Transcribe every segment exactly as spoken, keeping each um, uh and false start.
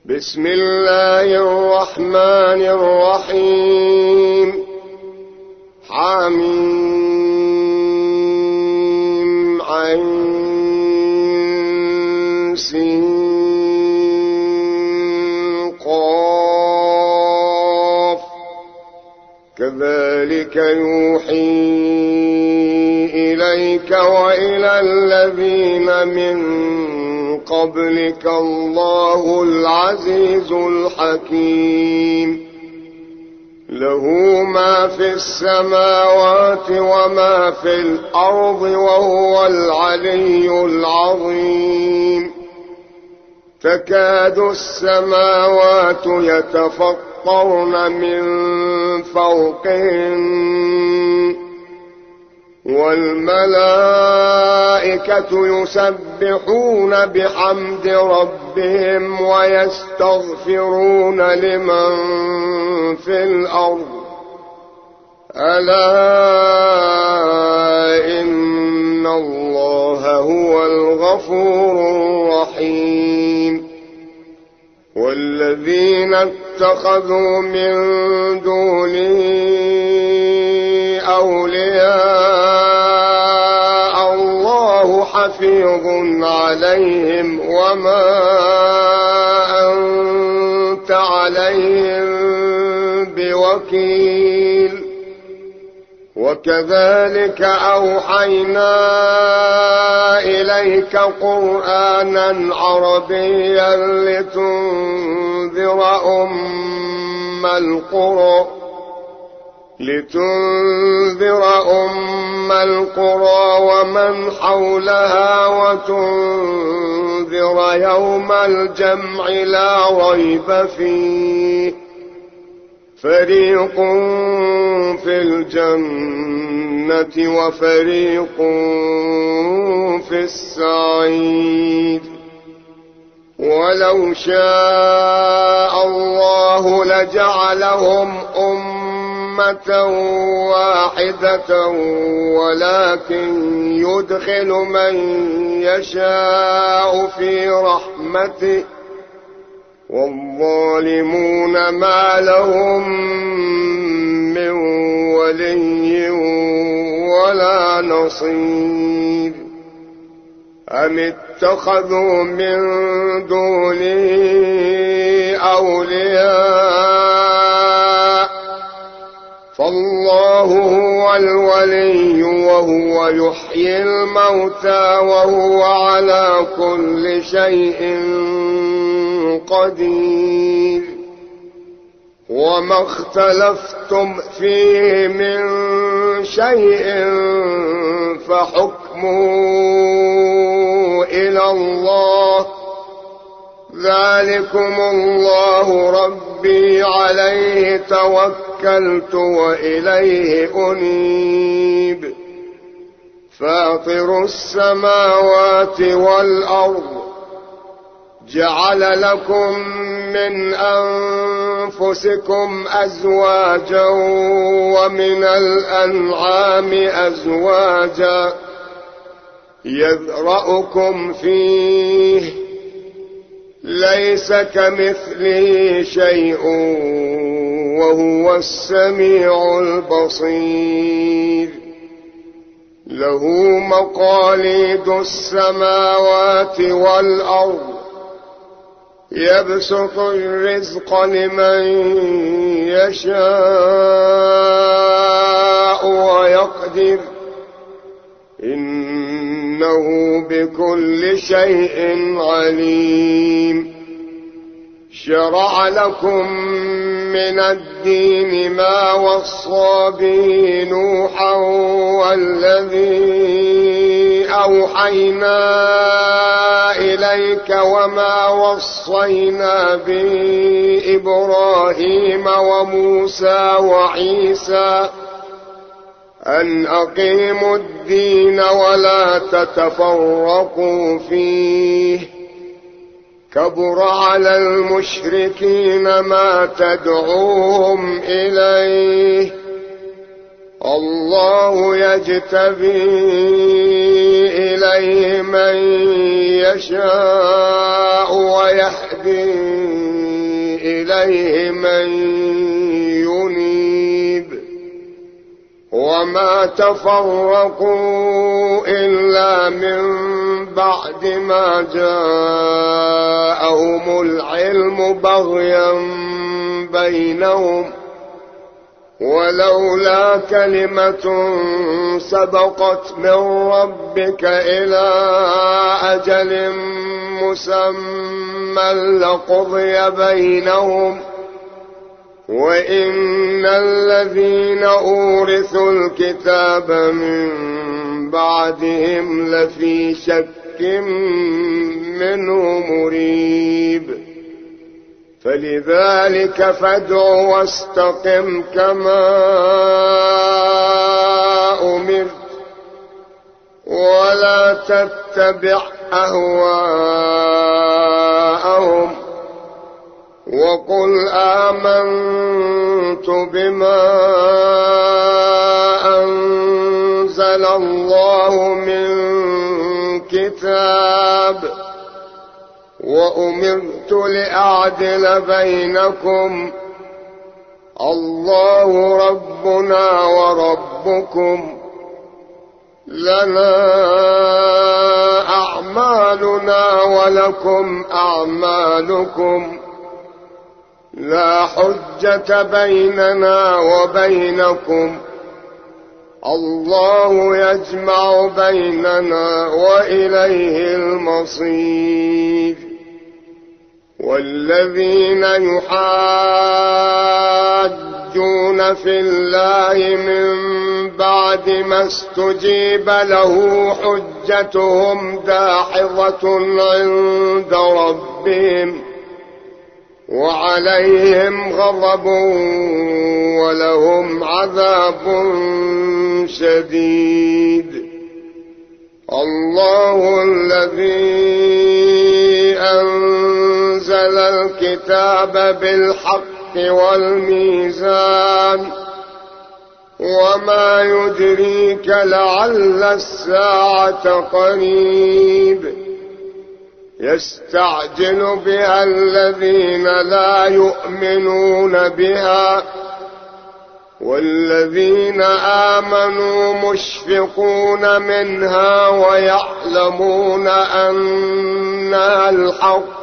بسم الله الرحمن الرحيم. حميم عين سين قاف. كذلك يوحي إليك وإلى الذين من قبلك الله العزيز الحكيم. له ما في السماوات وما في الأرض وهو العلي العظيم. تكاد السماوات يتفطرن من فوقهن والملائكة يسبحون بحمد ربهم ويستغفرون لمن في الأرض. ألا إن الله هو الغفور الرحيم. والذين اتخذوا من دونه أولياء الله حفيظ عليهم وما أنت عليهم بوكيل. وكذلك أوحينا إليك قرآنا عربيا لتنذر أم القرى لتنذر أم القرى ومن حولها وتنذر يوم الجمع لا ريب فيه. فريق في الجنة وفريق في السعير. ولو شاء الله لجعلهم أمة واحدة ولكن يدخل من يشاء في رحمته والظالمون ما لهم من ولي ولا نصير. أم اتخذوا من دونه أولياء فالله هو الولي وهو يحيي الموتى وهو على كل شيء قدير. وما اختلفتم فيه من شيء فحكمه إلى الله. ذلكم الله ربي عليه توكلت وإليه أنيب. فاطر السماوات والأرض جعل لكم من أنفسكم أزواجا ومن الأنعام أزواجا يذرأكم فيه ليس كمثله شيء وهو السميع البصير. له مقاليد السماوات والأرض يبسط الرزق لمن يشاء ويقدر إنه بكل شيء عليم. شرع لكم من الدين ما وصى به نوحا والذي أوحينا إليك وما وصينا به إبراهيم وموسى وعيسى أن أقيموا الدين ولا تتفرقوا فيه. كبر على المشركين ما تدعوهم إليه. الله يجتبي إليه من يشاء ويهدي إليه من ينيب وما تفرقوا إلا من بعد ما جاءهم العلم بغيا بينهم ولولا كلمة سبقت من ربك إلى أجل مسمى لقضي بينهم وإن الذين أورثوا الكتاب من بعدهم لفي شك منه مريب فلذلك فادع واستقم كما أمرت ولا تتبع أهواءهم وقل آمنت بما أنزل الله من كتاب وأمرت لأعدل بينكم الله ربنا وربكم لنا أعمالنا ولكم أعمالكم لا حجة بيننا وبينكم الله يجمع بيننا وإليه المصير والذين يحاجون في الله من بعد ما استجيب له حجتهم داحضة عند ربهم وعليهم غضب ولهم عذاب شديد الله الذي أنزل الكتاب بالحق والميزان وما يدريك لعل الساعة قريب يستعجل بها الذين لا يؤمنون بها والذين آمنوا مشفقون منها ويعلمون أنها الحق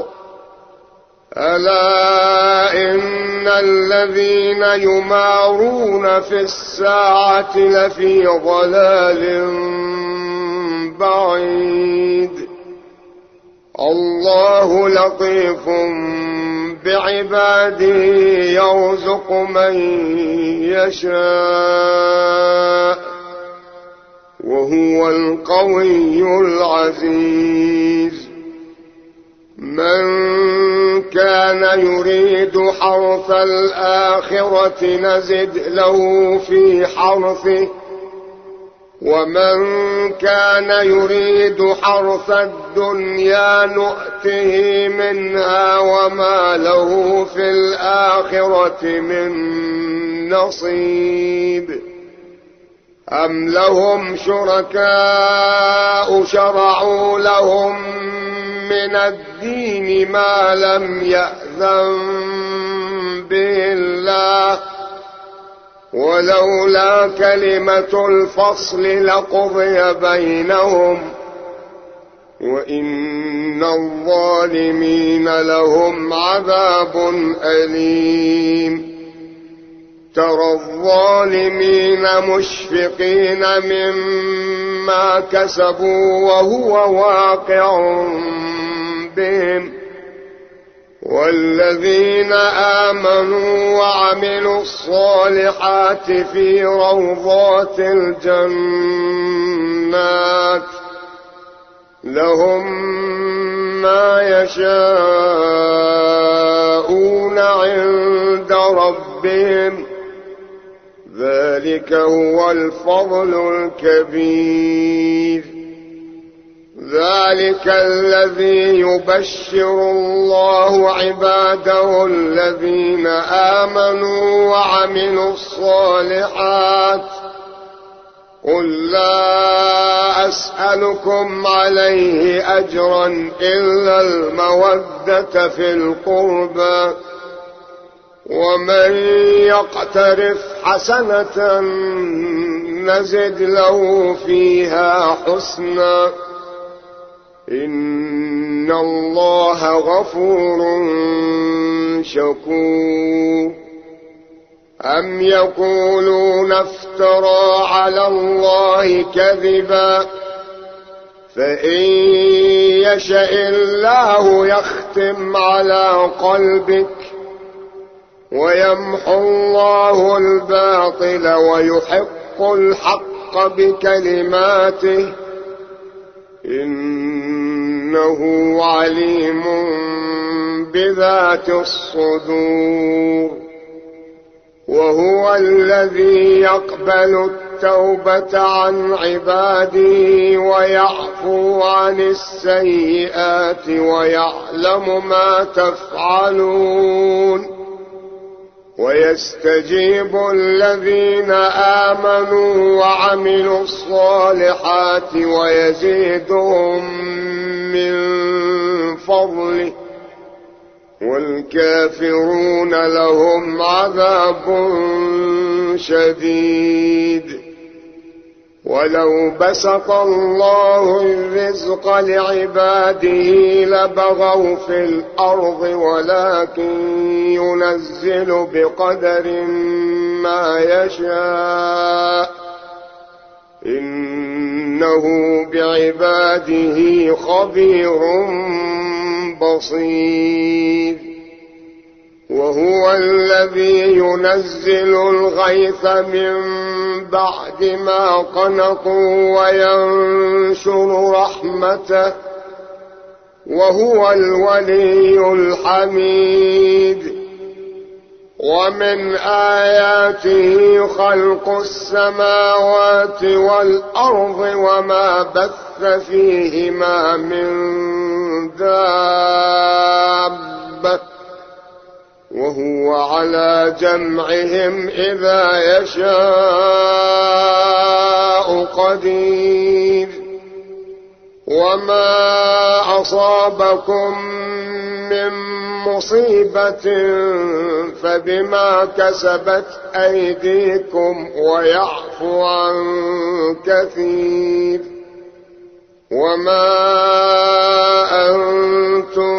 ألا إن الذين يمارون في الساعة لفي ضلال بعيد الله لطيف بعباده يرزق من يشاء وهو القوي العزيز من كان يريد حرث الآخرة نزد له في حرثه ومن كان يريد حرث الدنيا نؤته منها وما له في الآخرة من نصيب أم لهم شركاء شرعوا لهم من الدين ما لم يأذن به الله ولولا كلمة الفصل لقضي بينهم وإن الظالمين لهم عذاب أليم ترى الظالمين مشفقين مما كسبوا وهو واقع بهم والذين آمنوا وعملوا الصالحات في روضات الجنات لهم ما يشاءون عند ربهم ذلك هو الفضل الكبير ذلك الذي يبشر الله عباده الذين آمنوا وعملوا الصالحات قل لا أسألكم عليه أجرا إلا المودة في القربى، ومن يقترف حسنة نزد له فيها حسنا، إن الله غفور شكور. أم يقولون افترى على الله كذبا، فإن يشأ الله يختم على قلبك ويمحو الله الباطل ويحق الحق بكلماته، إنه عليم بذات الصدور. وهو الذي يقبل التوبة عن عباده ويعفو عن السيئات ويعلم ما تفعلون، ويستجيب الذين آمنوا وعملوا الصالحات ويزيدهم من فضله، والكافرون لهم عذاب شديد. ولو بسط الله الرزق لعباده لبغوا في الأرض، ولكن ينزل بقدر ما يشاء، إنه بعباده خبير بصير. وهو الذي ينزل الغيث من بعد ما قنطوا وينشر رحمته، وهو الولي الحميد. ومن آياته خلق السماوات والأرض وما بث فيهما من دابة، وهو على جمعهم إذا يشاء قدير. وما أصابكم من مصيبة فبما كسبت أيديكم ويعفو عن كثير. وما أنتم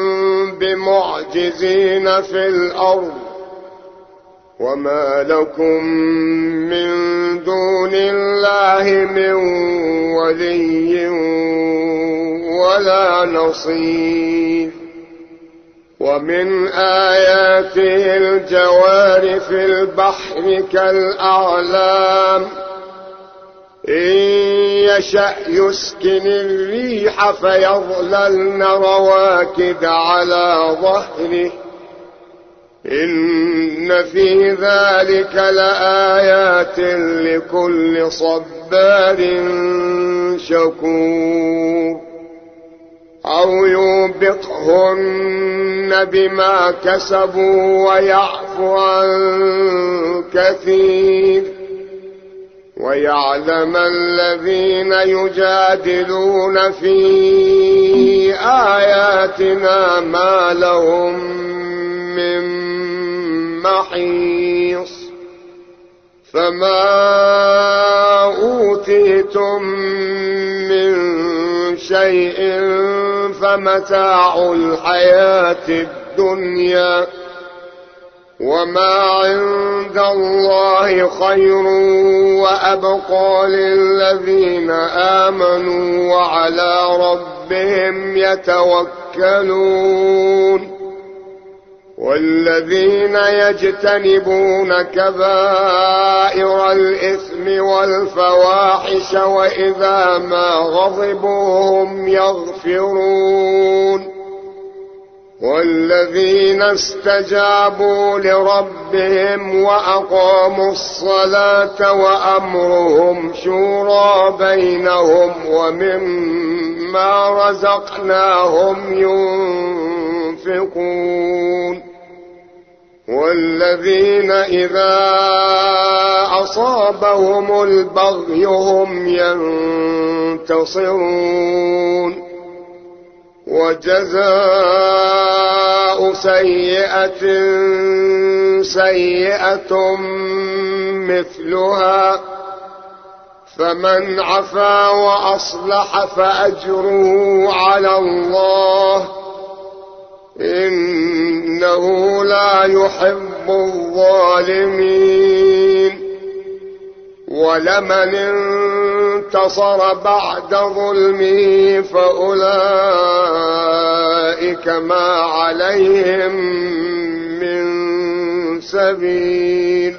بمعجزين في الأرض، وما لكم من دون الله من ولي ولا نصير. ومن آياته الجوار في البحر كالأعلام، إن يشأ يسكن الريح فيظللن رواكد على ظهره، إن في ذلك لآيات لكل صبار شكور. أو يوبقهن بما كسبوا ويعفو عن كثير، ويعلم الذين يجادلون في آياتنا ما لهم من محيص. فما أوتيتم من شيء فمتاع الحياة الدنيا، وما عند الله خير وأبقى للذين آمنوا وعلى ربهم يتوكلون. والذين يجتنبون كبائر الإثم والفواحش وإذا ما غضبوا هم يغفرون. والذين استجابوا لربهم وأقاموا الصلاة وأمرهم شورى بينهم ومما رزقناهم ينفقون. والذين إذا أصابهم البغي هم ينتصرون وجزاء سيئة سيئة مثلها فمن عفا وأصلح فأجره على الله إنه لا يحب الظالمين ولمن انتصر بعد ظلمه فأولئك ما عليهم من سبيل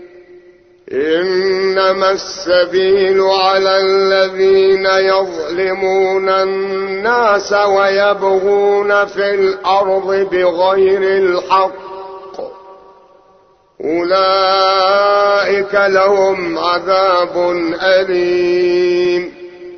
إنما السبيل على الذين يظلمون الناس ويبغون في الأرض بغير الحق أولئك لهم عذاب أليم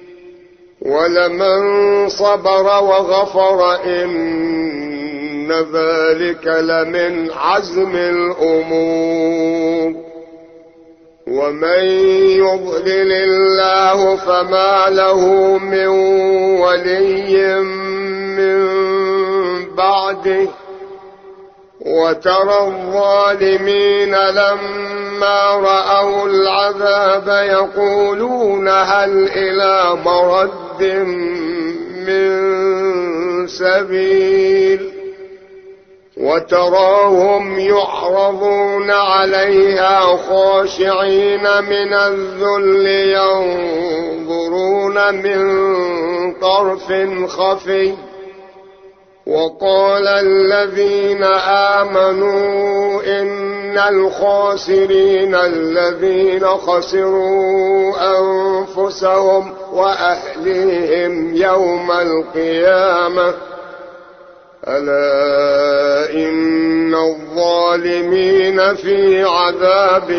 ولمن صبر وغفر إن ذلك لمن عزم الأمور ومن يضلل الله فما له من ولي من بعده وترى الظالمين لما رأوا العذاب يقولون هل إلى مرد من سبيل وتراهم يعرضون عليها خاشعين من الذل ينظرون من طرف خفي وقال الذين آمنوا إن الخاسرين الذين خسروا أنفسهم وأهليهم يوم القيامة ألا إن الظالمين في عذاب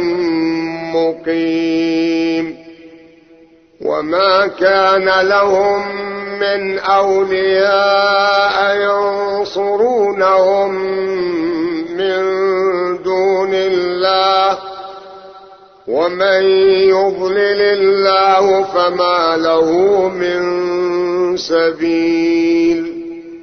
مقيم وما كان لهم من أولياء ينصرونهم من دون الله ومن يضلل الله فما له من سبيل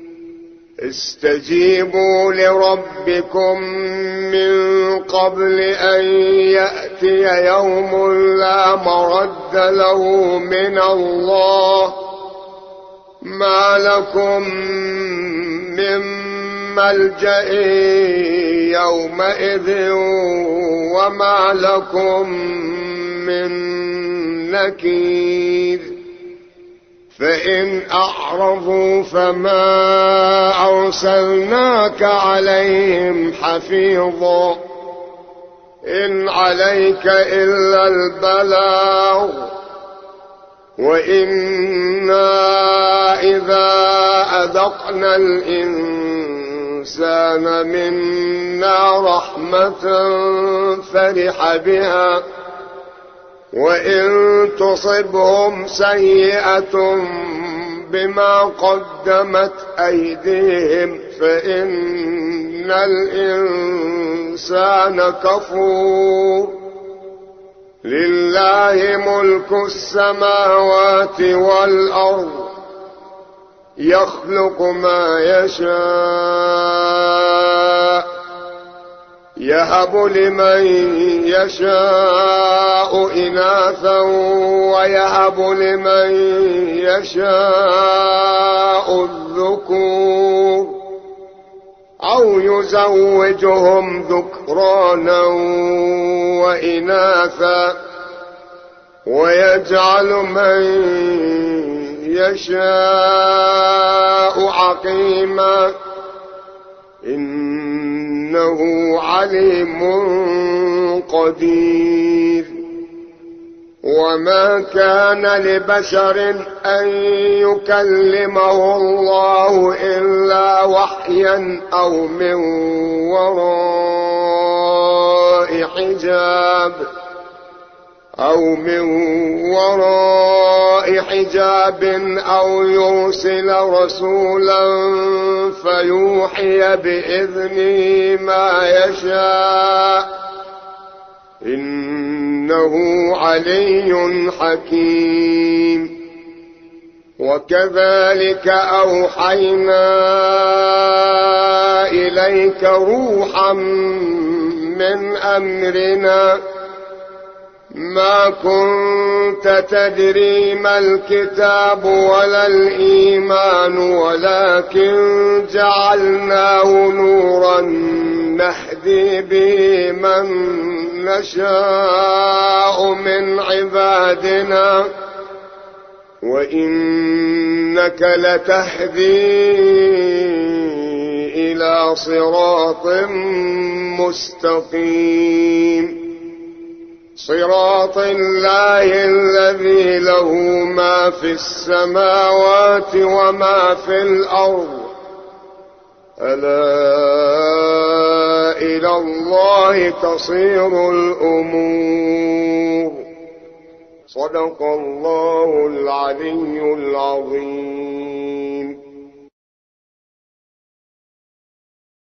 استجيبوا لربكم من قبل أن يأتي يوم لا مرد له من الله ما لكم من ملجأ يومئذ وما لكم من نكير فإن أعرضوا فما أرسلناك عليهم حفيظا إن عليك إلا البلاغ وإنا إذا أذقنا الإنسان منا رحمة فرح بها وإن تصبهم سيئة بما قدمت أيديهم فإن الإنسان كفور لله ملك السماوات والأرض يخلق ما يشاء يهب لمن يشاء إناثا ويهب لمن يشاء الذكور أو يزوجهم ذكرانا وإناثا ويجعل من يشاء عقيما إنه عليم قدير وما كان لبشر أن يكلمه الله إلا وحيا أو من وراء حجاب أو من وراء حجاب أو يرسل رسولا فيوحي بإذنه ما يشاء إنه علي حكيم. وكذلك أوحينا إليك روحا من أمرنا ما كنت تدري ما الكتاب ولا الإيمان ولكن جعلناه نورا نهدي به من نشاء من عبادنا وإنك لتهدي إلى صراط مستقيم صراط الله الذي له ما في السماوات وما في الأرض ألا إلى الله تصير الأمور. صدق الله العلي العظيم.